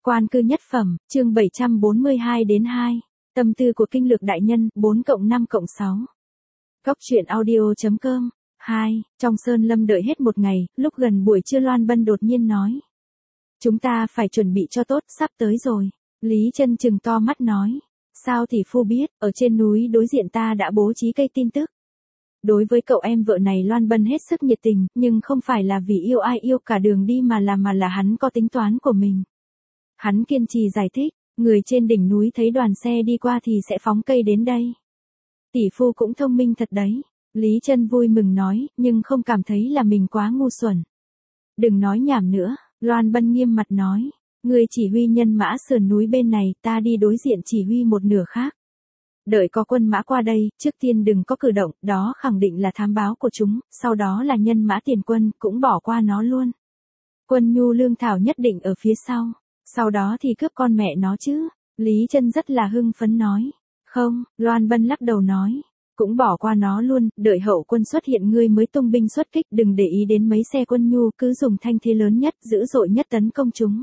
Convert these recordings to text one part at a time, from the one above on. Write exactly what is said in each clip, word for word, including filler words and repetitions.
Quan cư nhất phẩm, chương bảy trăm bốn mươi hai đến hai. Tâm tư của kinh lược đại nhân, bốn cộng năm cộng sáu. Góc truyện audio.com. hai. Trong sơn lâm đợi hết một ngày, lúc gần buổi trưa Loan Bân đột nhiên nói. Chúng ta phải chuẩn bị cho tốt, sắp tới rồi. Lý Chân trừng to mắt nói. Sao tỷ phu biết, ở trên núi đối diện ta đã bố trí cây tin tức. Đối với cậu em vợ này Loan Bân hết sức nhiệt tình, nhưng không phải là vì yêu ai yêu cả đường đi mà là mà là hắn có tính toán của mình. Hắn kiên trì giải thích, người trên đỉnh núi thấy đoàn xe đi qua thì sẽ phóng cây đến đây. Tỷ phu cũng thông minh thật đấy. Lý Chân vui mừng nói, nhưng không cảm thấy là mình quá ngu xuẩn. Đừng nói nhảm nữa, Loan Bân nghiêm mặt nói. Người chỉ huy nhân mã sườn núi bên này, ta đi đối diện chỉ huy một nửa khác. Đợi có quân mã qua đây, trước tiên đừng có cử động, đó khẳng định là thám báo của chúng, sau đó là nhân mã tiền quân, cũng bỏ qua nó luôn. Quân nhu lương thảo nhất định ở phía sau, sau đó thì cướp con mẹ nó chứ. Lý Chân rất là hưng phấn nói. Không, Loan Bân lắc đầu nói. Cũng bỏ qua nó luôn, đợi hậu quân xuất hiện ngươi mới tung binh xuất kích, đừng để ý đến mấy xe quân nhu, cứ dùng thanh thế lớn nhất, dữ dội nhất tấn công chúng.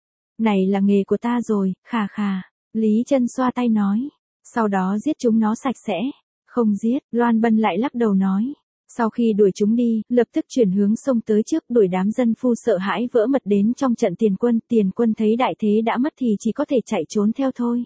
Này là nghề của ta rồi, khà khà. Lý Chân xoa tay nói. Sau đó giết chúng nó sạch sẽ. Không giết, Loan Bân lại lắc đầu nói. Sau khi đuổi chúng đi, lập tức chuyển hướng sông tới trước, đuổi đám dân phu sợ hãi vỡ mật đến trong trận tiền quân. Tiền quân thấy đại thế đã mất thì chỉ có thể chạy trốn theo thôi.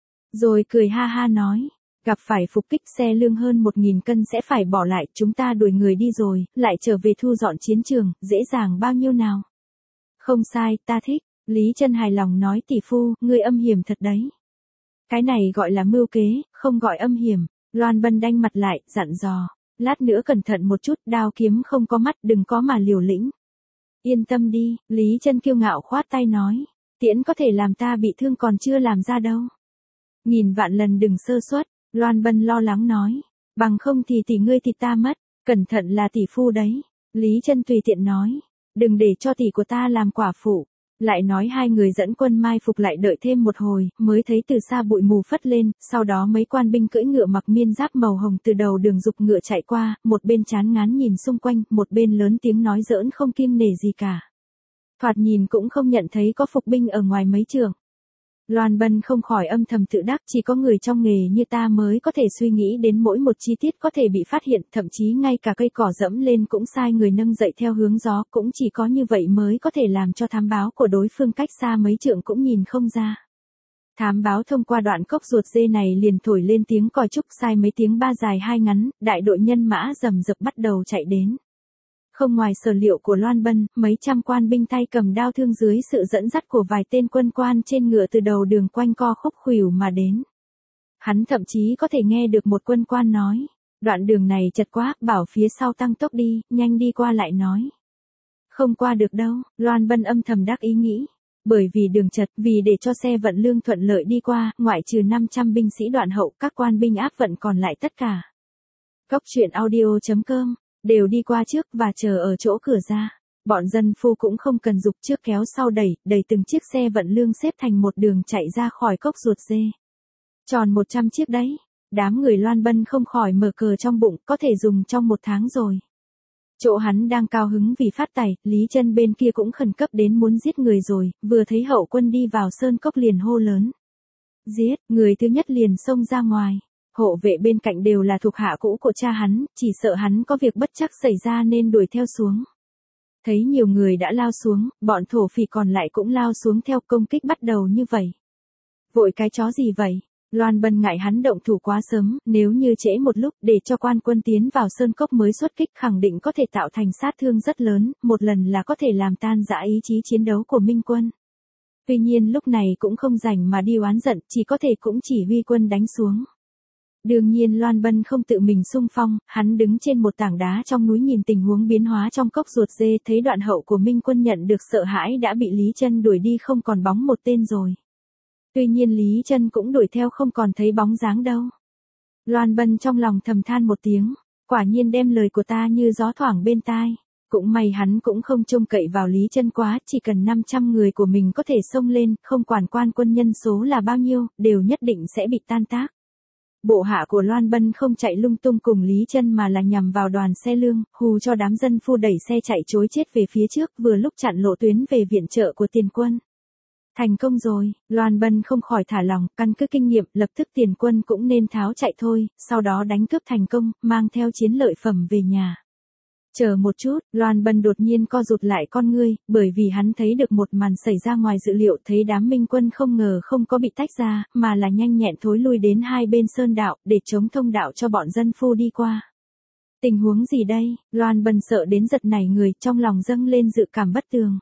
Rồi cười ha ha nói. Gặp phải phục kích xe lương hơn một nghìn cân sẽ phải bỏ lại, chúng ta đuổi người đi rồi, lại trở về thu dọn chiến trường, dễ dàng bao nhiêu nào. Không sai, ta thích. Lý Chân hài lòng nói tỷ phu, ngươi âm hiểm thật đấy. Cái này gọi là mưu kế, không gọi âm hiểm. Loan Bân đanh mặt lại, dặn dò. Lát nữa cẩn thận một chút, đao kiếm không có mắt, đừng có mà liều lĩnh. Yên tâm đi, Lý Chân kiêu ngạo khoát tay nói. Tiễn có thể làm ta bị thương còn chưa làm ra đâu. Nghìn vạn lần đừng sơ suất, Loan Bân lo lắng nói. Bằng không thì tỷ ngươi thịt ta mất, cẩn thận là tỷ phu đấy. Lý Chân tùy tiện nói. Đừng để cho tỷ của ta làm quả phụ. Lại nói hai người dẫn quân mai phục lại đợi thêm một hồi, mới thấy từ xa bụi mù phất lên, sau đó mấy quan binh cưỡi ngựa mặc miên giáp màu hồng từ đầu đường dục ngựa chạy qua, một bên chán ngán nhìn xung quanh, một bên lớn tiếng nói giỡn không kiêng nể gì cả. Thoạt nhìn cũng không nhận thấy có phục binh ở ngoài mấy trường. Loan Bân không khỏi âm thầm tự đắc, chỉ có người trong nghề như ta mới có thể suy nghĩ đến mỗi một chi tiết có thể bị phát hiện, thậm chí ngay cả cây cỏ dẫm lên cũng sai người nâng dậy theo hướng gió, cũng chỉ có như vậy mới có thể làm cho thám báo của đối phương cách xa mấy trượng cũng nhìn không ra. Thám báo thông qua đoạn cốc ruột dê này liền thổi lên tiếng còi trúc sai mấy tiếng ba dài hai ngắn, đại đội nhân mã rầm rập bắt đầu chạy đến. Không ngoài sở liệu của Loan Bân, mấy trăm quan binh tay cầm đao thương dưới sự dẫn dắt của vài tên quân quan trên ngựa từ đầu đường quanh co khúc khuỷu mà đến. Hắn thậm chí có thể nghe được một quân quan nói, đoạn đường này chật quá, bảo phía sau tăng tốc đi, nhanh đi qua lại nói. Không qua được đâu, Loan Bân âm thầm đắc ý nghĩ. Bởi vì đường chật, vì để cho xe vận lương thuận lợi đi qua, ngoại trừ năm trăm binh sĩ đoạn hậu, các quan binh áp vận còn lại tất cả. Góc truyện audio.com đều đi qua trước và chờ ở chỗ cửa ra. Bọn dân phu cũng không cần dục trước kéo sau đẩy, đẩy từng chiếc xe vận lương xếp thành một đường chạy ra khỏi cốc ruột dê. Tròn một trăm chiếc đấy. Đám người Loan Bân không khỏi mở cờ trong bụng, có thể dùng trong một tháng rồi. Chỗ hắn đang cao hứng vì phát tài, Lý Chân bên kia cũng khẩn cấp đến muốn giết người rồi, vừa thấy hậu quân đi vào sơn cốc liền hô lớn. Giết, người thứ nhất liền xông ra ngoài. Hộ vệ bên cạnh đều là thuộc hạ cũ của cha hắn, chỉ sợ hắn có việc bất trắc xảy ra nên đuổi theo xuống. Thấy nhiều người đã lao xuống, bọn thổ phỉ còn lại cũng lao xuống theo công kích bắt đầu như vậy. Vội cái chó gì vậy? Loan Bân ngại hắn động thủ quá sớm, nếu như trễ một lúc để cho quan quân tiến vào sơn cốc mới xuất kích khẳng định có thể tạo thành sát thương rất lớn, một lần là có thể làm tan rã ý chí chiến đấu của Minh quân. Tuy nhiên lúc này cũng không rảnh mà đi oán giận, chỉ có thể cũng chỉ huy quân đánh xuống. Đương nhiên Loan Bân không tự mình xung phong, hắn đứng trên một tảng đá trong núi nhìn tình huống biến hóa trong cốc ruột dê, thấy đoạn hậu của Minh quân nhận được sợ hãi đã bị Lý Chân đuổi đi không còn bóng một tên rồi. Tuy nhiên Lý Chân cũng đuổi theo không còn thấy bóng dáng đâu. Loan Bân trong lòng thầm than một tiếng, quả nhiên đem lời của ta như gió thoảng bên tai. Cũng may hắn cũng không trông cậy vào Lý Chân quá, chỉ cần năm trăm người của mình có thể xông lên, không quản quan quân nhân số là bao nhiêu, đều nhất định sẽ bị tan tác. Bộ hạ của Loan Bân không chạy lung tung cùng Lý Chân mà là nhằm vào đoàn xe lương, hù cho đám dân phu đẩy xe chạy trối chết về phía trước, vừa lúc chặn lộ tuyến về viện trợ của tiền quân. Thành công rồi, Loan Bân không khỏi thả lòng, căn cứ kinh nghiệm, lập tức tiền quân cũng nên tháo chạy thôi, sau đó đánh cướp thành công, mang theo chiến lợi phẩm về nhà. Chờ một chút, Loan Bân đột nhiên co rụt lại con ngươi, bởi vì hắn thấy được một màn xảy ra ngoài dự liệu, thấy đám minh quân không ngờ không có bị tách ra, mà là nhanh nhẹn thối lui đến hai bên sơn đạo, để chống thông đạo cho bọn dân phu đi qua. Tình huống gì đây? Loan Bân sợ đến giật nảy người, trong lòng dâng lên dự cảm bất tường.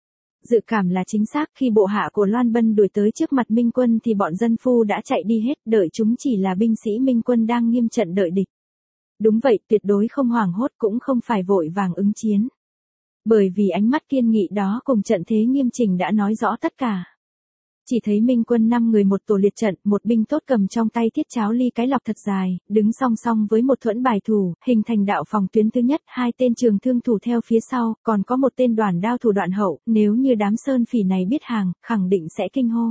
Dự cảm là chính xác, khi bộ hạ của Loan Bân đuổi tới trước mặt minh quân thì bọn dân phu đã chạy đi hết, đợi chúng chỉ là binh sĩ minh quân đang nghiêm trận đợi địch. Đúng vậy, tuyệt đối không hoảng hốt cũng không phải vội vàng ứng chiến. Bởi vì ánh mắt kiên nghị đó cùng trận thế nghiêm chỉnh đã nói rõ tất cả. Chỉ thấy minh quân năm người một tổ liệt trận, một binh tốt cầm trong tay thiết cháo ly cái lọc thật dài, đứng song song với một thuẫn bài thủ, hình thành đạo phòng tuyến thứ nhất, hai tên trường thương thủ theo phía sau, còn có một tên đoàn đao thủ đoạn hậu, nếu như đám sơn phỉ này biết hàng, khẳng định sẽ kinh hô.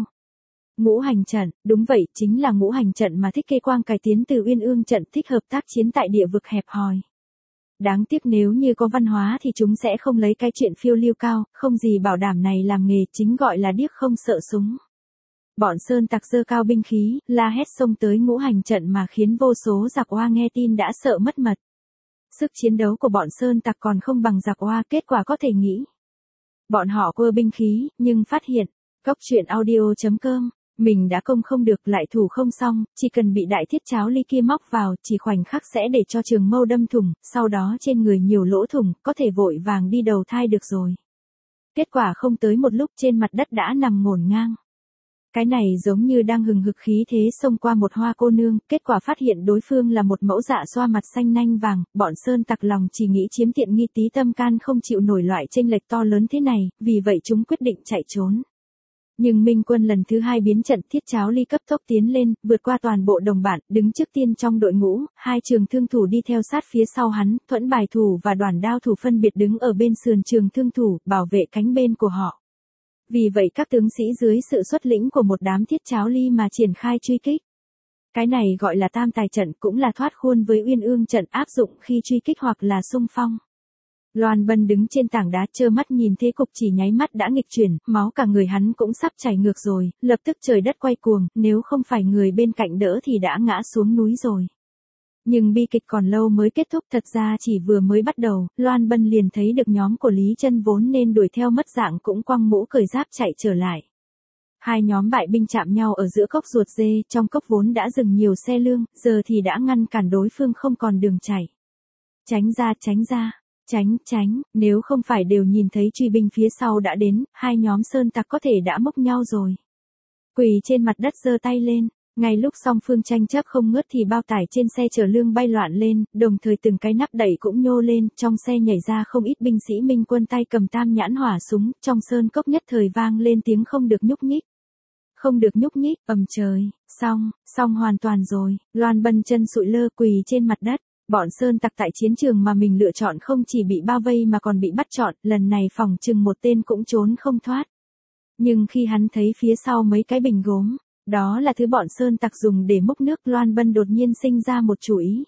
Ngũ hành trận, đúng vậy, chính là ngũ hành trận mà Thích Kê Quang cải tiến từ Uyên Ương trận, thích hợp tác chiến tại địa vực hẹp hòi. Đáng tiếc nếu như có văn hóa thì chúng sẽ không lấy cái chuyện phiêu lưu cao, không gì bảo đảm này làm nghề, chính gọi là điếc không sợ súng. Bọn sơn tặc giơ cao binh khí, la hét xông tới ngũ hành trận mà khiến vô số giặc oa nghe tin đã sợ mất mật. Sức chiến đấu của bọn sơn tặc còn không bằng giặc oa, kết quả có thể nghĩ. Bọn họ quơ binh khí, nhưng phát hiện, cốc truyện audio chấm com, mình đã công không được lại thủ không xong, chỉ cần bị đại thiết cháo ly kia móc vào, chỉ khoảnh khắc sẽ để cho trường mâu đâm thủng, sau đó trên người nhiều lỗ thủng, có thể vội vàng đi đầu thai được rồi. Kết quả không tới một lúc trên mặt đất đã nằm ngổn ngang. Cái này giống như đang hừng hực khí thế xông qua một hoa cô nương, kết quả phát hiện đối phương là một mẫu dạ xoa mặt xanh nanh vàng, bọn sơn tặc lòng chỉ nghĩ chiếm tiện nghi, tí tâm can không chịu nổi loại chênh lệch to lớn thế này, vì vậy chúng quyết định chạy trốn. Nhưng minh quân lần thứ hai biến trận, thiết cháo ly cấp tốc tiến lên, vượt qua toàn bộ đồng bạn, đứng trước tiên trong đội ngũ, hai trường thương thủ đi theo sát phía sau hắn, thuẫn bài thủ và đoàn đao thủ phân biệt đứng ở bên sườn trường thương thủ, bảo vệ cánh bên của họ. Vì vậy các tướng sĩ dưới sự xuất lĩnh của một đám thiết cháo ly mà triển khai truy kích. Cái này gọi là tam tài trận, cũng là thoát khuôn với Uyên Ương trận áp dụng khi truy kích hoặc là xung phong. Loan Bân đứng trên tảng đá trơ mắt nhìn thế cục chỉ nháy mắt đã nghịch chuyển, máu cả người hắn cũng sắp chảy ngược rồi, lập tức trời đất quay cuồng, nếu không phải người bên cạnh đỡ thì đã ngã xuống núi rồi. Nhưng bi kịch còn lâu mới kết thúc, thật ra chỉ vừa mới bắt đầu, Loan Bân liền thấy được nhóm của Lý Chân vốn nên đuổi theo mất dạng cũng quăng mũ cởi giáp chạy trở lại. Hai nhóm bại binh chạm nhau ở giữa cốc ruột dê, trong cốc vốn đã dừng nhiều xe lương, giờ thì đã ngăn cản đối phương không còn đường chạy. Tránh ra, tránh ra. Tránh, tránh, nếu không phải đều nhìn thấy truy binh phía sau đã đến, hai nhóm sơn tặc có thể đã mốc nhau rồi. Quỳ trên mặt đất giơ tay lên, ngay lúc song phương tranh chấp không ngớt thì bao tải trên xe chở lương bay loạn lên, đồng thời từng cái nắp đẩy cũng nhô lên, trong xe nhảy ra không ít binh sĩ minh quân tay cầm tam nhãn hỏa súng, trong sơn cốc nhất thời vang lên tiếng không được nhúc nhích. Không được nhúc nhích, ầm trời, xong, xong hoàn toàn rồi, Loan Bân chân sụi lơ quỳ trên mặt đất. Bọn sơn tặc tại chiến trường mà mình lựa chọn không chỉ bị bao vây mà còn bị bắt trọn, lần này phỏng chừng một tên cũng trốn không thoát. Nhưng khi hắn thấy phía sau mấy cái bình gốm, đó là thứ bọn sơn tặc dùng để múc nước, Loan Bân đột nhiên sinh ra một chủ ý.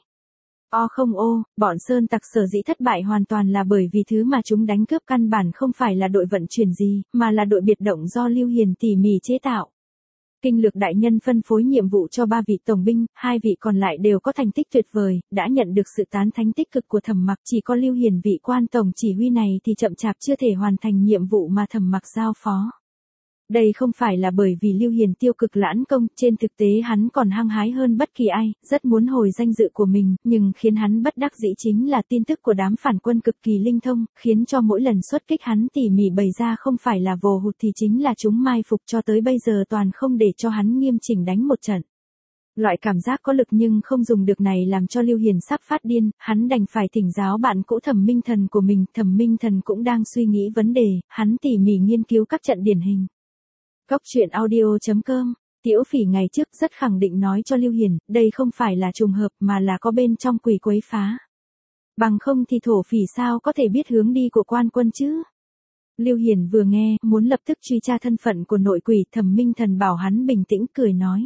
O không ô, bọn sơn tặc sở dĩ thất bại hoàn toàn là bởi vì thứ mà chúng đánh cướp căn bản không phải là đội vận chuyển gì, mà là đội biệt động do Lưu Hiền tỉ mỉ chế tạo. Kinh Lược đại nhân phân phối nhiệm vụ cho ba vị tổng binh, hai vị còn lại đều có thành tích tuyệt vời, đã nhận được sự tán thánh tích cực của Thẩm Mặc, chỉ có Lưu Hiền vị quan tổng chỉ huy này thì chậm chạp chưa thể hoàn thành nhiệm vụ mà Thẩm Mặc giao phó. Đây không phải là bởi vì Lưu Hiền tiêu cực lãn công, trên thực tế hắn còn hăng hái hơn bất kỳ ai, rất muốn hồi danh dự của mình, nhưng khiến hắn bất đắc dĩ chính là tin tức của đám phản quân cực kỳ linh thông, khiến cho mỗi lần xuất kích hắn tỉ mỉ bày ra không phải là vồ hụt thì chính là chúng mai phục, cho tới bây giờ toàn không để cho hắn nghiêm chỉnh đánh một trận. Loại cảm giác có lực nhưng không dùng được này làm cho Lưu Hiền sắp phát điên, hắn đành phải thỉnh giáo bạn cũ Thẩm Minh Thần của mình, Thẩm Minh Thần cũng đang suy nghĩ vấn đề, hắn tỉ mỉ nghiên cứu các trận điển hình. Cốc truyện audio chấm com, Tiễu Phỉ ngày trước rất khẳng định nói cho Lưu Hiền, đây không phải là trùng hợp mà là có bên trong quỷ quấy phá. Bằng không thì thổ phỉ sao có thể biết hướng đi của quan quân chứ? Lưu Hiền vừa nghe, muốn lập tức truy tra thân phận của nội quỷ, Thẩm Minh Thần bảo hắn bình tĩnh cười nói.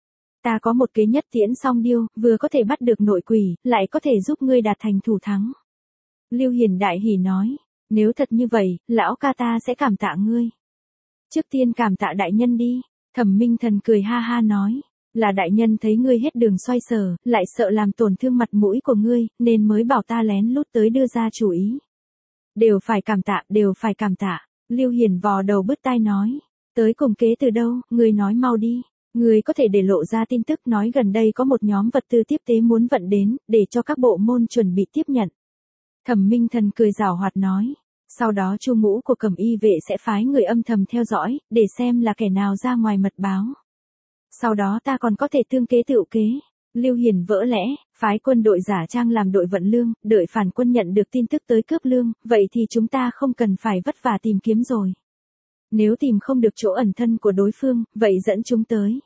Ta có một kế nhất tiễn song điêu, vừa có thể bắt được nội quỷ, lại có thể giúp ngươi đạt thành thủ thắng. Lưu Hiền đại hỉ nói, nếu thật như vậy, lão ca ta sẽ cảm tạ ngươi. Trước tiên cảm tạ đại nhân đi. Thẩm Minh Thần cười ha ha nói. Là đại nhân thấy ngươi hết đường xoay sở, lại sợ làm tổn thương mặt mũi của ngươi, nên mới bảo ta lén lút tới đưa ra chủ ý. Đều phải cảm tạ, đều phải cảm tạ. Lưu Hiền vò đầu bứt tai nói. Tới cùng kế từ đâu, ngươi nói mau đi. Ngươi có thể để lộ ra tin tức nói gần đây có một nhóm vật tư tiếp tế muốn vận đến, để cho các bộ môn chuẩn bị tiếp nhận. Thẩm Minh Thần cười giảo hoạt nói. Sau đó Chu Ngũ của Cẩm Y vệ sẽ phái người âm thầm theo dõi, để xem là kẻ nào ra ngoài mật báo. Sau đó ta còn có thể tương kế tựu kế. Lưu Hiền vỡ lẽ, phái quân đội giả trang làm đội vận lương, đợi phản quân nhận được tin tức tới cướp lương, vậy thì chúng ta không cần phải vất vả tìm kiếm rồi. Nếu tìm không được chỗ ẩn thân của đối phương, vậy dẫn chúng tới.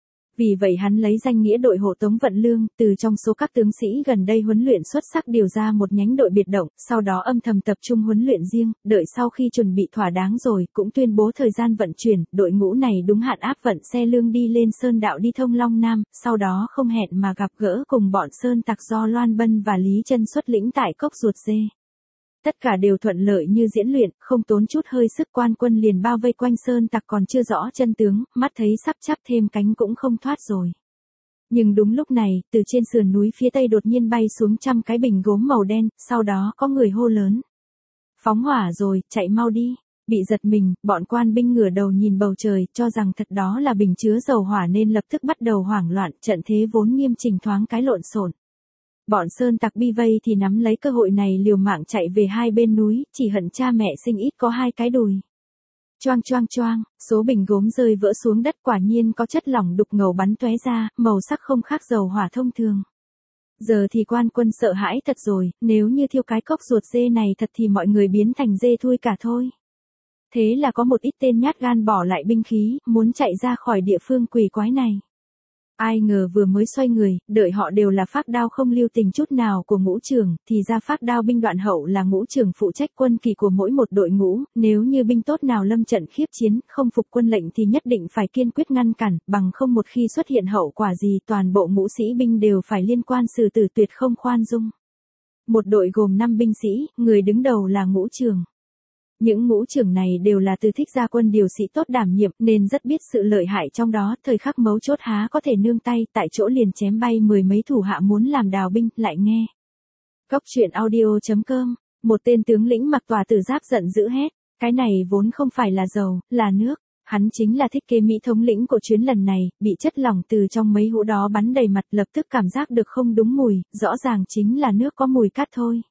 Vì vậy hắn lấy danh nghĩa đội hộ tống vận lương, từ trong số các tướng sĩ gần đây huấn luyện xuất sắc điều ra một nhánh đội biệt động, sau đó âm thầm tập trung huấn luyện riêng, đợi sau khi chuẩn bị thỏa đáng rồi, cũng tuyên bố thời gian vận chuyển, đội ngũ này đúng hạn áp vận xe lương đi lên Sơn Đạo đi thông Long Nam, sau đó không hẹn mà gặp gỡ cùng bọn Sơn Tặc do Loan Bân và Lý Chân xuất lĩnh tại Cốc Ruột Dê. Tất cả đều thuận lợi như diễn luyện, không tốn chút hơi sức, quan quân liền bao vây quanh Sơn Tặc còn chưa rõ chân tướng, mắt thấy sắp chắp thêm cánh cũng không thoát rồi. Nhưng đúng lúc này, từ trên sườn núi phía tây đột nhiên bay xuống trăm cái bình gốm màu đen, sau đó có người hô lớn. Phóng hỏa rồi, chạy mau đi. Bị giật mình, bọn quan binh ngửa đầu nhìn bầu trời, cho rằng thật đó là bình chứa dầu hỏa nên lập tức bắt đầu hoảng loạn, trận thế vốn nghiêm chỉnh thoáng cái lộn xộn. Bọn Sơn Tặc bi vây thì nắm lấy cơ hội này liều mạng chạy về hai bên núi, chỉ hận cha mẹ sinh ít có hai cái đùi. Choang choang choang, số bình gốm rơi vỡ xuống đất, quả nhiên có chất lỏng đục ngầu bắn tóe ra, màu sắc không khác dầu hỏa thông thường. Giờ thì quan quân sợ hãi thật rồi, nếu như thiêu cái Cốc Ruột Dê này thật thì mọi người biến thành dê thui cả thôi. Thế là có một ít tên nhát gan bỏ lại binh khí, muốn chạy ra khỏi địa phương quỷ quái này. Ai ngờ vừa mới xoay người, đợi họ đều là phác đao không lưu tình chút nào của ngũ trưởng, thì ra phác đao binh Đoạn Hậu là ngũ trưởng phụ trách quân kỳ của mỗi một đội ngũ, nếu như binh tốt nào lâm trận khiếp chiến, không phục quân lệnh thì nhất định phải kiên quyết ngăn cản, bằng không một khi xuất hiện hậu quả gì toàn bộ ngũ sĩ binh đều phải liên quan xử tử tuyệt không khoan dung. Một đội gồm năm binh sĩ, người đứng đầu là ngũ trưởng. Những ngũ trưởng này đều là từ Thích Gia quân điều sĩ tốt đảm nhiệm nên rất biết sự lợi hại trong đó, thời khắc mấu chốt há có thể nương tay, tại chỗ liền chém bay mười mấy thủ hạ muốn làm đào binh, lại nghe. Cốc truyện audio chấm com, một tên tướng lĩnh mặc tòa tử giáp giận dữ hét, cái này vốn không phải là dầu, là nước. Hắn chính là Thích Kế Mỹ thống lĩnh của chuyến lần này, bị chất lỏng từ trong mấy hũ đó bắn đầy mặt, lập tức cảm giác được không đúng mùi, rõ ràng chính là nước có mùi cát thôi.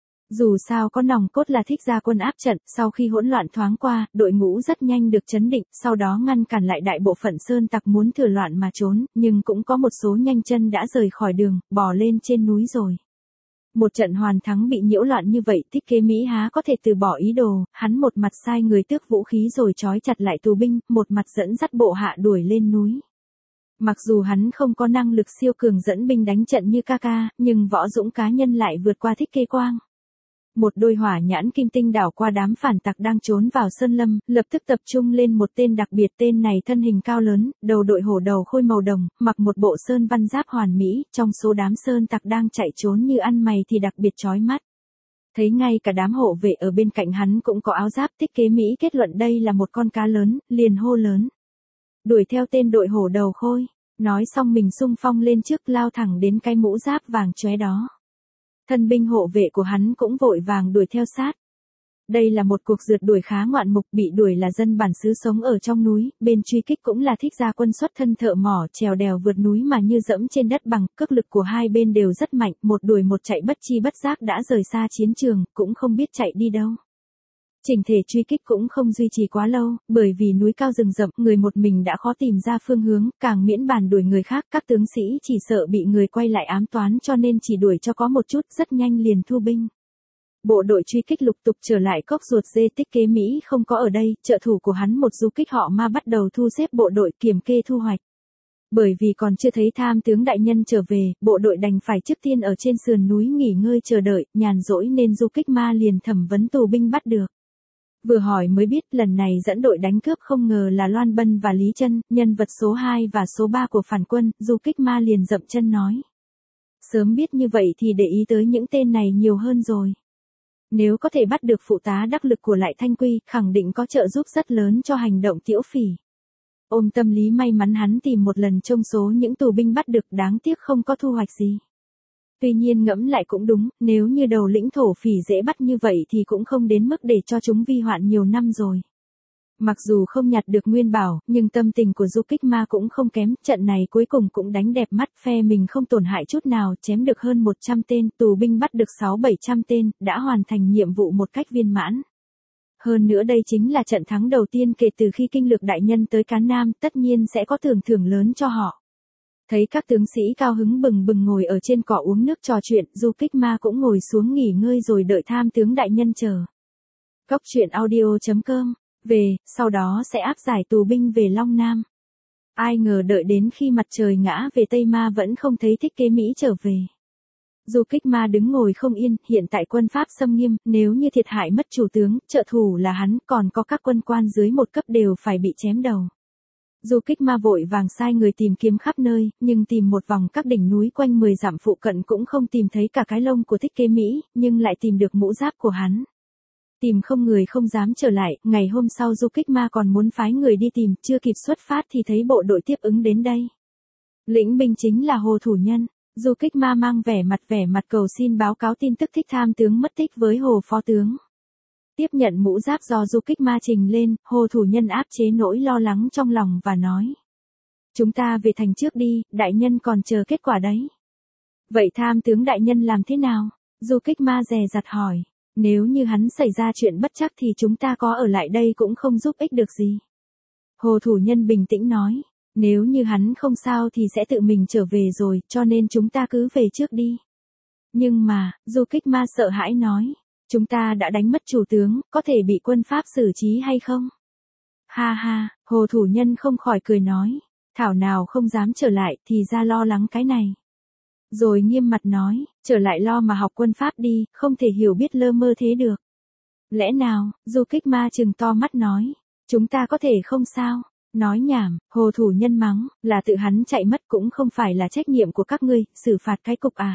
Dù sao có nòng cốt là Thích Gia quân áp trận, sau khi hỗn loạn thoáng qua, đội ngũ rất nhanh được chấn định, sau đó ngăn cản lại đại bộ phận Sơn Tặc muốn thừa loạn mà trốn, nhưng cũng có một số nhanh chân đã rời khỏi đường, bò lên trên núi rồi. Một trận hoàn thắng bị nhiễu loạn như vậy, Thích Kế Mỹ há có thể từ bỏ ý đồ, hắn một mặt sai người tước vũ khí rồi trói chặt lại tù binh, một mặt dẫn dắt bộ hạ đuổi lên núi. Mặc dù hắn không có năng lực siêu cường dẫn binh đánh trận như ca ca, nhưng võ dũng cá nhân lại vượt qua Thích Kế Quang. Một đôi hỏa nhãn kim tinh đảo qua đám phản tặc đang trốn vào sơn lâm, lập tức tập trung lên một tên đặc biệt. Tên này thân hình cao lớn, đầu đội hổ đầu khôi màu đồng, mặc một bộ sơn văn giáp hoàn mỹ, trong số đám sơn tặc đang chạy trốn như ăn mày thì đặc biệt chói mắt. Thấy ngay cả đám hộ vệ ở bên cạnh hắn cũng có áo giáp, Thích Kế Mỹ kết luận đây là một con cá lớn, liền hô lớn. Đuổi theo tên đội hổ đầu khôi, nói xong mình xung phong lên trước lao thẳng đến cái mũ giáp vàng chóe đó. Thân binh hộ vệ của hắn cũng vội vàng đuổi theo sát. Đây là một cuộc rượt đuổi khá ngoạn mục, bị đuổi là dân bản xứ sống ở trong núi, bên truy kích cũng là Thích Gia quân xuất thân thợ mỏ, trèo đèo vượt núi mà như dẫm trên đất bằng, cước lực của hai bên đều rất mạnh, một đuổi một chạy bất chi bất giác đã rời xa chiến trường, cũng không biết chạy đi đâu. Chỉnh thể truy kích cũng không duy trì quá lâu, bởi vì núi cao rừng rậm, người một mình đã khó tìm ra phương hướng, càng miễn bàn đuổi người khác, các tướng sĩ chỉ sợ bị người quay lại ám toán cho nên chỉ đuổi cho có một chút, rất nhanh liền thu binh. Bộ đội truy kích lục tục trở lại Cốc Ruột Dê, Thích Kế Mỹ không có ở đây, trợ thủ của hắn một du kích họ Ma bắt đầu thu xếp bộ đội kiểm kê thu hoạch. Bởi vì còn chưa thấy tham tướng đại nhân trở về, bộ đội đành phải trước tiên ở trên sườn núi nghỉ ngơi chờ đợi, nhàn rỗi nên du kích Ma liền thẩm vấn tù binh bắt được. Vừa hỏi mới biết lần này dẫn đội đánh cướp không ngờ là Loan Bân và Lý Chân, nhân vật số hai và số ba của phản quân, du kích Ma liền dậm chân nói. Sớm biết như vậy thì để ý tới những tên này nhiều hơn rồi. Nếu có thể bắt được phụ tá đắc lực của Lại Thanh Quy, khẳng định có trợ giúp rất lớn cho hành động Tiễu Phỉ. Ôm tâm lý may mắn hắn tìm một lần trong số những tù binh bắt được, đáng tiếc không có thu hoạch gì. Tuy nhiên ngẫm lại cũng đúng, nếu như đầu lĩnh thổ phỉ dễ bắt như vậy thì cũng không đến mức để cho chúng vi hoạn nhiều năm rồi. Mặc dù không nhặt được nguyên bảo, nhưng tâm tình của du kích ma cũng không kém, trận này cuối cùng cũng đánh đẹp mắt, phe mình không tổn hại chút nào, chém được hơn một trăm tên, tù binh bắt được sáu bảy trăm tên, đã hoàn thành nhiệm vụ một cách viên mãn. Hơn nữa đây chính là trận thắng đầu tiên kể từ khi kinh lược đại nhân tới Cán Nam, tất nhiên sẽ có tưởng thưởng lớn cho họ. Thấy các tướng sĩ cao hứng bừng bừng ngồi ở trên cỏ uống nước trò chuyện, du kích ma cũng ngồi xuống nghỉ ngơi rồi đợi tham tướng đại nhân chờ. Cốc truyện audio chấm com về, sau đó sẽ áp giải tù binh về Long Nam. Ai ngờ đợi đến khi mặt trời ngã về Tây Ma vẫn không thấy Thích Kế Mỹ trở về. Du kích ma đứng ngồi không yên, hiện tại quân Pháp xâm nghiêm, nếu như thiệt hại mất chủ tướng, trợ thủ là hắn, còn có các quân quan dưới một cấp đều phải bị chém đầu. Du kích ma vội vàng sai người tìm kiếm khắp nơi, nhưng tìm một vòng các đỉnh núi quanh mười dặm phụ cận cũng không tìm thấy cả cái lông của Thích Kế Mỹ, nhưng lại tìm được mũ giáp của hắn. Tìm không người không dám trở lại, ngày hôm sau du kích ma còn muốn phái người đi tìm, chưa kịp xuất phát thì thấy bộ đội tiếp ứng đến đây. Lĩnh binh chính là Hồ Thủ Nhân, du kích ma mang vẻ mặt vẻ mặt cầu xin báo cáo tin tức Thích tham tướng mất tích với Hồ phó tướng. Tiếp nhận mũ giáp do du kích ma trình lên, Hồ Thủ Nhân áp chế nỗi lo lắng trong lòng và nói. Chúng ta về thành trước đi, đại nhân còn chờ kết quả đấy. Vậy tham tướng đại nhân làm thế nào? Du kích ma dè dặt hỏi. Nếu như hắn xảy ra chuyện bất trắc thì chúng ta có ở lại đây cũng không giúp ích được gì. Hồ Thủ Nhân bình tĩnh nói, nếu như hắn không sao thì sẽ tự mình trở về rồi, cho nên chúng ta cứ về trước đi. Nhưng mà, du kích ma sợ hãi nói, chúng ta đã đánh mất chủ tướng, có thể bị quân Pháp xử trí hay không? Ha ha, Hồ Thủ Nhân không khỏi cười nói, thảo nào không dám trở lại thì ra lo lắng cái này. Rồi nghiêm mặt nói, trở lại lo mà học quân Pháp đi, không thể hiểu biết lơ mơ thế được. Lẽ nào, du kích ma trừng to mắt nói, chúng ta có thể không sao, nói nhảm, Hồ Thủ Nhân mắng, là tự hắn chạy mất cũng không phải là trách nhiệm của các ngươi, xử phạt cái cục à.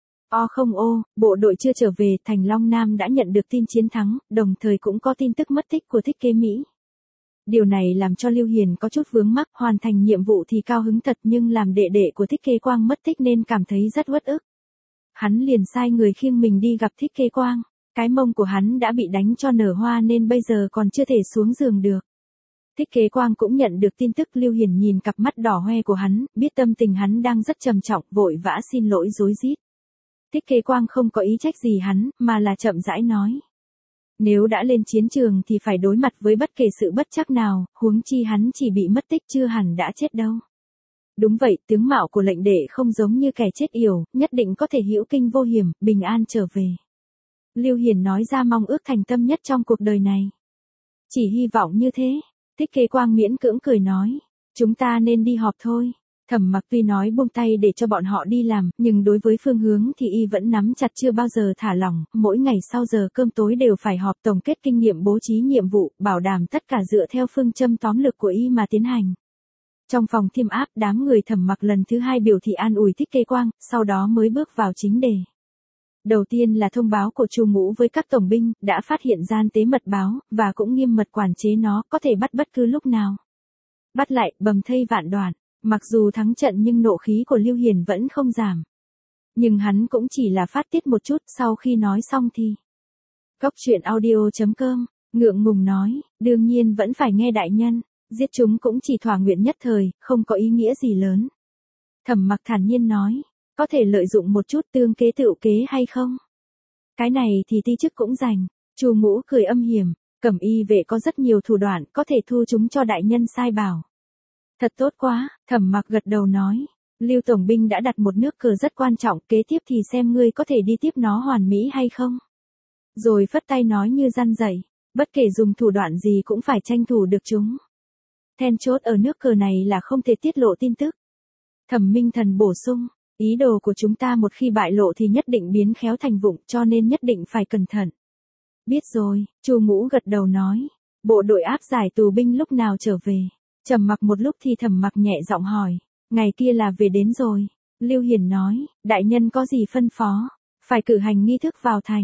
O không ô, bộ đội chưa trở về, thành Long Nam đã nhận được tin chiến thắng, đồng thời cũng có tin tức mất tích của Thích Kế Mỹ. Điều này làm cho Lưu Hiền có chút vướng mắc, hoàn thành nhiệm vụ thì cao hứng thật nhưng làm đệ đệ của Thích Kế Quang mất tích nên cảm thấy rất uất ức. Hắn liền sai người khiêng mình đi gặp Thích Kế Quang, cái mông của hắn đã bị đánh cho nở hoa nên bây giờ còn chưa thể xuống giường được. Thích Kế Quang cũng nhận được tin tức, Lưu Hiền nhìn cặp mắt đỏ hoe của hắn, biết tâm tình hắn đang rất trầm trọng, vội vã xin lỗi rối rít. Thích Kế Quang không có ý trách gì hắn, mà là chậm rãi nói. Nếu đã lên chiến trường thì phải đối mặt với bất kể sự bất trắc nào, huống chi hắn chỉ bị mất tích chưa hẳn đã chết đâu. Đúng vậy, tướng mạo của lệnh đệ không giống như kẻ chết yểu, nhất định có thể hữu kinh vô hiểm, bình an trở về. Lưu Hiền nói ra mong ước thành tâm nhất trong cuộc đời này. Chỉ hy vọng như thế. Thích Kế Quang miễn cưỡng cười nói, chúng ta nên đi họp thôi. Thẩm Mặc tuy nói buông tay để cho bọn họ đi làm, nhưng đối với phương hướng thì y vẫn nắm chặt chưa bao giờ thả lỏng, mỗi ngày sau giờ cơm tối đều phải họp tổng kết kinh nghiệm bố trí nhiệm vụ, bảo đảm tất cả dựa theo phương châm tóm lược của y mà tiến hành. Trong phòng thiêm áp, đám người Thẩm Mặc lần thứ hai biểu thị an ủi Thích Kế Quang, sau đó mới bước vào chính đề. Đầu tiên là thông báo của Chu Ngũ với các tổng binh, đã phát hiện gian tế mật báo, và cũng nghiêm mật quản chế nó, có thể bắt bất cứ lúc nào. Bắt lại, bầm thây vạn đoạn. Mặc dù thắng trận nhưng nộ khí của Lưu Hiền vẫn không giảm. Nhưng hắn cũng chỉ là phát tiết một chút, sau khi nói xong thì. Cốc truyện audio chấm com, ngượng ngùng nói, đương nhiên vẫn phải nghe đại nhân, giết chúng cũng chỉ thỏa nguyện nhất thời, không có ý nghĩa gì lớn. Thẩm Mặc thản nhiên nói, có thể lợi dụng một chút tương kế tựu kế hay không? Cái này thì ti chức cũng dành. Chu Ngũ cười âm hiểm, Cẩm y vệ có rất nhiều thủ đoạn, có thể thu chúng cho đại nhân sai bảo. Thật tốt quá, Thẩm Mặc gật đầu nói. Lưu Tổng binh đã đặt một nước cờ rất quan trọng, kế tiếp thì xem ngươi có thể đi tiếp nó hoàn mỹ hay không. Rồi phất tay nói như răn dạy, bất kể dùng thủ đoạn gì cũng phải tranh thủ được chúng. Then chốt ở nước cờ này là không thể tiết lộ tin tức. Thẩm Minh Thần bổ sung, ý đồ của chúng ta một khi bại lộ thì nhất định biến khéo thành vụng, cho nên nhất định phải cẩn thận. Biết rồi, Chu Ngũ gật đầu nói. Bộ đội áp giải tù binh lúc nào trở về? Trầm mặc một lúc thì Thẩm Mặc nhẹ giọng hỏi. Ngày kia là về đến rồi. Lưu Hiền nói, đại nhân có gì phân phó? Phải cử hành nghi thức vào thành.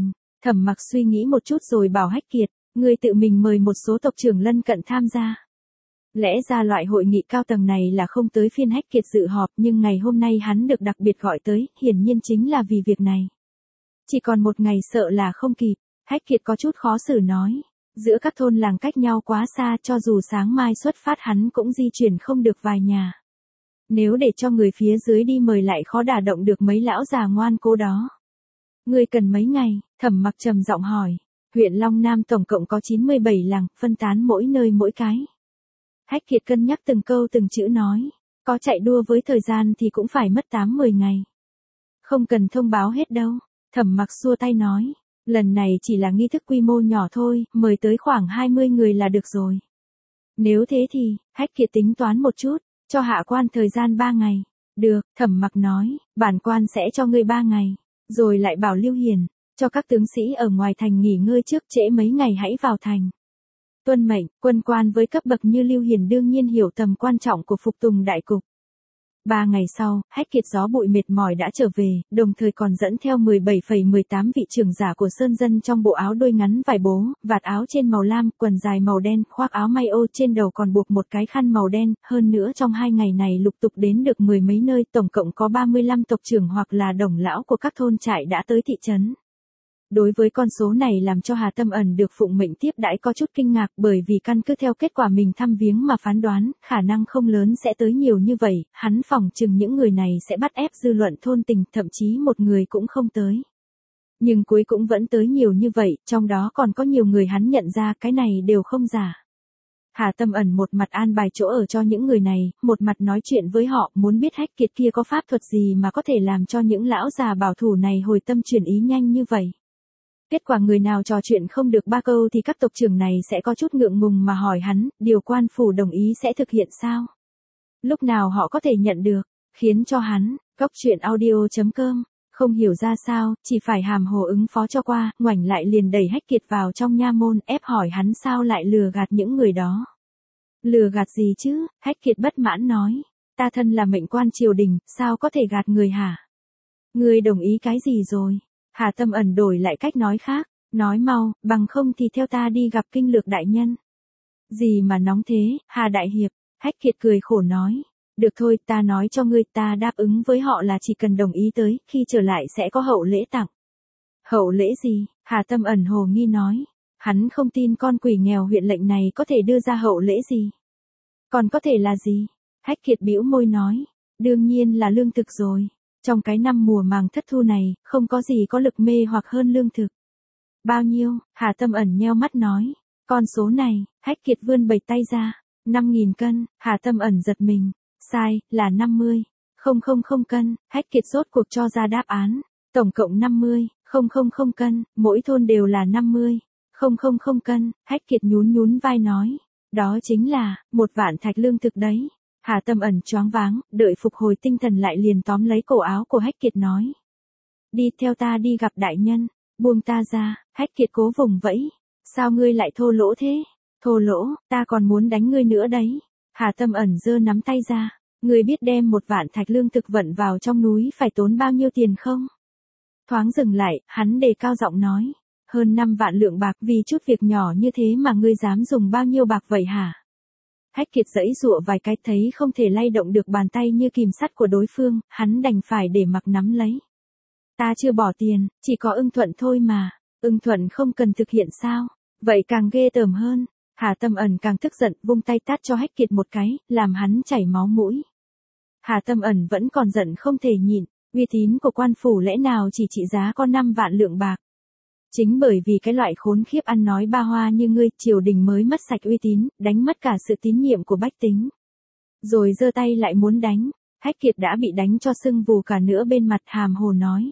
Thẩm Mặc suy nghĩ một chút rồi bảo Hách Kiệt, ngươi tự mình mời một số tộc trưởng lân cận tham gia. Lẽ ra loại hội nghị cao tầng này là không tới phiên Hách Kiệt dự họp, nhưng ngày hôm nay hắn được đặc biệt gọi tới, hiển nhiên chính là vì việc này. Chỉ còn một ngày sợ là không kịp, Hách Kiệt có chút khó xử nói. Giữa các thôn làng cách nhau quá xa, cho dù sáng mai xuất phát hắn cũng di chuyển không được vài nhà. Nếu để cho người phía dưới đi mời lại khó đả động được mấy lão già ngoan cố đó. Ngươi cần mấy ngày? Thẩm Mặc trầm giọng hỏi. Huyện Long Nam tổng cộng có chín mươi bảy làng, phân tán mỗi nơi mỗi cái. Hách Kiệt cân nhắc từng câu từng chữ nói. Có chạy đua với thời gian thì cũng phải mất tám mười ngày. Không cần thông báo hết đâu. Thẩm Mặc xua tay nói. Lần này chỉ là nghi thức quy mô nhỏ thôi, mời tới khoảng hai mươi người là được rồi. Nếu thế thì, Hách Kiệt tính toán một chút, cho hạ quan thời gian ba ngày. Được, Thẩm Mặc nói, bản quan sẽ cho ngươi ba ngày. Rồi lại bảo Lưu Hiền, cho các tướng sĩ ở ngoài thành nghỉ ngơi trước, trễ mấy ngày hãy vào thành. Tuân mệnh, quân quan với cấp bậc như Lưu Hiền đương nhiên hiểu tầm quan trọng của phục tùng đại cục. Ba ngày sau, Hách Kiệt gió bụi mệt mỏi đã trở về, đồng thời còn dẫn theo mười bảy phẩy mười tám vị trưởng giả của Sơn Dân trong bộ áo đôi ngắn vải bố, vạt áo trên màu lam, quần dài màu đen, khoác áo may ô trên đầu còn buộc một cái khăn màu đen, hơn nữa trong hai ngày này lục tục đến được mười mấy nơi, tổng cộng có ba mươi lăm tộc trưởng hoặc là đồng lão của các thôn trại đã tới thị trấn. Đối với con số này làm cho Hà Tâm Ẩn được phụng mệnh tiếp đãi có chút kinh ngạc, bởi vì căn cứ theo kết quả mình thăm viếng mà phán đoán, khả năng không lớn sẽ tới nhiều như vậy, hắn phỏng chừng những người này sẽ bắt ép dư luận thôn tình, thậm chí một người cũng không tới. Nhưng cuối cũng vẫn tới nhiều như vậy, trong đó còn có nhiều người hắn nhận ra cái này đều không giả. Hà Tâm Ẩn một mặt an bài chỗ ở cho những người này, một mặt nói chuyện với họ, muốn biết Hách Kiệt kia có pháp thuật gì mà có thể làm cho những lão già bảo thủ này hồi tâm chuyển ý nhanh như vậy. Kết quả người nào trò chuyện không được ba câu thì các tộc trưởng này sẽ có chút ngượng ngùng mà hỏi hắn, điều quan phủ đồng ý sẽ thực hiện sao? Lúc nào họ có thể nhận được, khiến cho hắn, góc truyện audio chấm com, không hiểu ra sao, chỉ phải hàm hồ ứng phó cho qua, ngoảnh lại liền đẩy Hách Kiệt vào trong nha môn, ép hỏi hắn sao lại lừa gạt những người đó. Lừa gạt gì chứ? Hách Kiệt bất mãn nói, ta thân là mệnh quan triều đình, sao có thể gạt người hả? Ngươi đồng ý cái gì rồi? Hà Tâm Ẩn đổi lại cách nói khác, nói mau, bằng không thì theo ta đi gặp kinh lược đại nhân. Gì mà nóng thế, Hà Đại Hiệp, Hách Kiệt cười khổ nói, được thôi, ta nói cho ngươi, ta đáp ứng với họ là chỉ cần đồng ý tới, khi trở lại sẽ có hậu lễ tặng. Hậu lễ gì? Hà Tâm Ẩn hồ nghi nói, hắn không tin con quỷ nghèo huyện lệnh này có thể đưa ra hậu lễ gì. Còn có thể là gì? Hách Kiệt bĩu môi nói, đương nhiên là lương thực rồi. Trong cái năm mùa màng thất thu này, không có gì có lực mê hoặc hơn lương thực. Bao nhiêu? Hà Tâm Ẩn nheo mắt nói. Con số này, Hách Kiệt vươn bảy tay ra. năm nghìn cân, Hà Tâm Ẩn giật mình. Sai, là năm mươi. Không không không cân, Hách Kiệt rốt cuộc cho ra đáp án. Tổng cộng năm mươi, không không không cân, mỗi thôn đều là năm mươi. Không không không cân, Hách Kiệt nhún nhún vai nói. Đó chính là, một vạn thạch lương thực đấy. Hà Tâm Ẩn choáng váng, đợi phục hồi tinh thần lại liền tóm lấy cổ áo của Hách Kiệt nói. Đi theo ta đi gặp đại nhân, buông ta ra, Hách Kiệt cố vùng vẫy. Sao ngươi lại thô lỗ thế? Thô lỗ, ta còn muốn đánh ngươi nữa đấy. Hà Tâm Ẩn giơ nắm tay ra, ngươi biết đem một vạn thạch lương thực vận vào trong núi phải tốn bao nhiêu tiền không? Thoáng dừng lại, hắn đề cao giọng nói. Hơn năm vạn lượng bạc, vì chút việc nhỏ như thế mà ngươi dám dùng bao nhiêu bạc vậy hả? Hách Kiệt giãy giụa vài cái, thấy không thể lay động được bàn tay như kìm sắt của đối phương, hắn đành phải để mặc nắm lấy. Ta chưa bỏ tiền, chỉ có ưng thuận thôi mà. Ưng thuận không cần thực hiện sao? Vậy càng ghê tởm hơn. Hà Tâm Ẩn càng tức giận, vung tay tát cho Hách Kiệt một cái, làm hắn chảy máu mũi. Hà Tâm Ẩn vẫn còn giận không thể nhịn, uy tín của quan phủ lẽ nào chỉ trị giá có năm vạn lượng bạc. Chính bởi vì cái loại khốn khiếp ăn nói ba hoa như ngươi, triều đình mới mất sạch uy tín, đánh mất cả sự tín nhiệm của bách tính. Rồi giơ tay lại muốn đánh, Hách Kiệt đã bị đánh cho sưng vù cả nửa bên mặt, hàm hồ nói.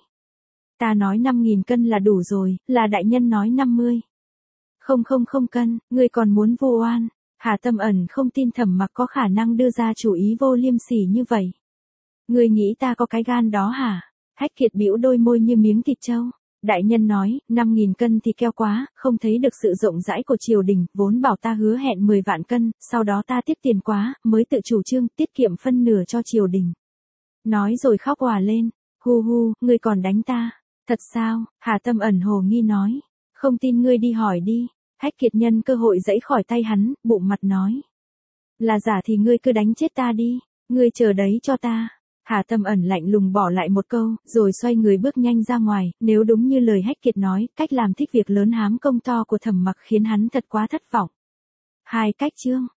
Ta nói năm nghìn cân là đủ rồi, là đại nhân nói năm mươi. Không không không cân, ngươi còn muốn vu oan. Hà Tâm Ẩn không tin Thẩm Mặc có khả năng đưa ra chủ ý vô liêm sỉ như vậy. Ngươi nghĩ ta có cái gan đó hả? Hách Kiệt bĩu đôi môi như miếng thịt trâu. Đại nhân nói, năm nghìn cân thì keo quá, không thấy được sự rộng rãi của triều đình, vốn bảo ta hứa hẹn mười vạn cân, sau đó ta tiếc tiền quá, mới tự chủ trương tiết kiệm phân nửa cho triều đình. Nói rồi khóc òa lên, hu hu, ngươi còn đánh ta. Thật sao? Hà Tâm Ẩn hồ nghi nói. Không tin ngươi đi hỏi đi. Hách Kiệt nhân cơ hội giãy khỏi tay hắn, bụng mặt nói. Là giả thì ngươi cứ đánh chết ta đi. Ngươi chờ đấy cho ta. Hà Tâm Ẩn lạnh lùng bỏ lại một câu, rồi xoay người bước nhanh ra ngoài. Nếu đúng như lời Hách Kiệt nói, cách làm thích việc lớn hám công to của Thẩm Mặc khiến hắn thật quá thất vọng. Hai cách chương.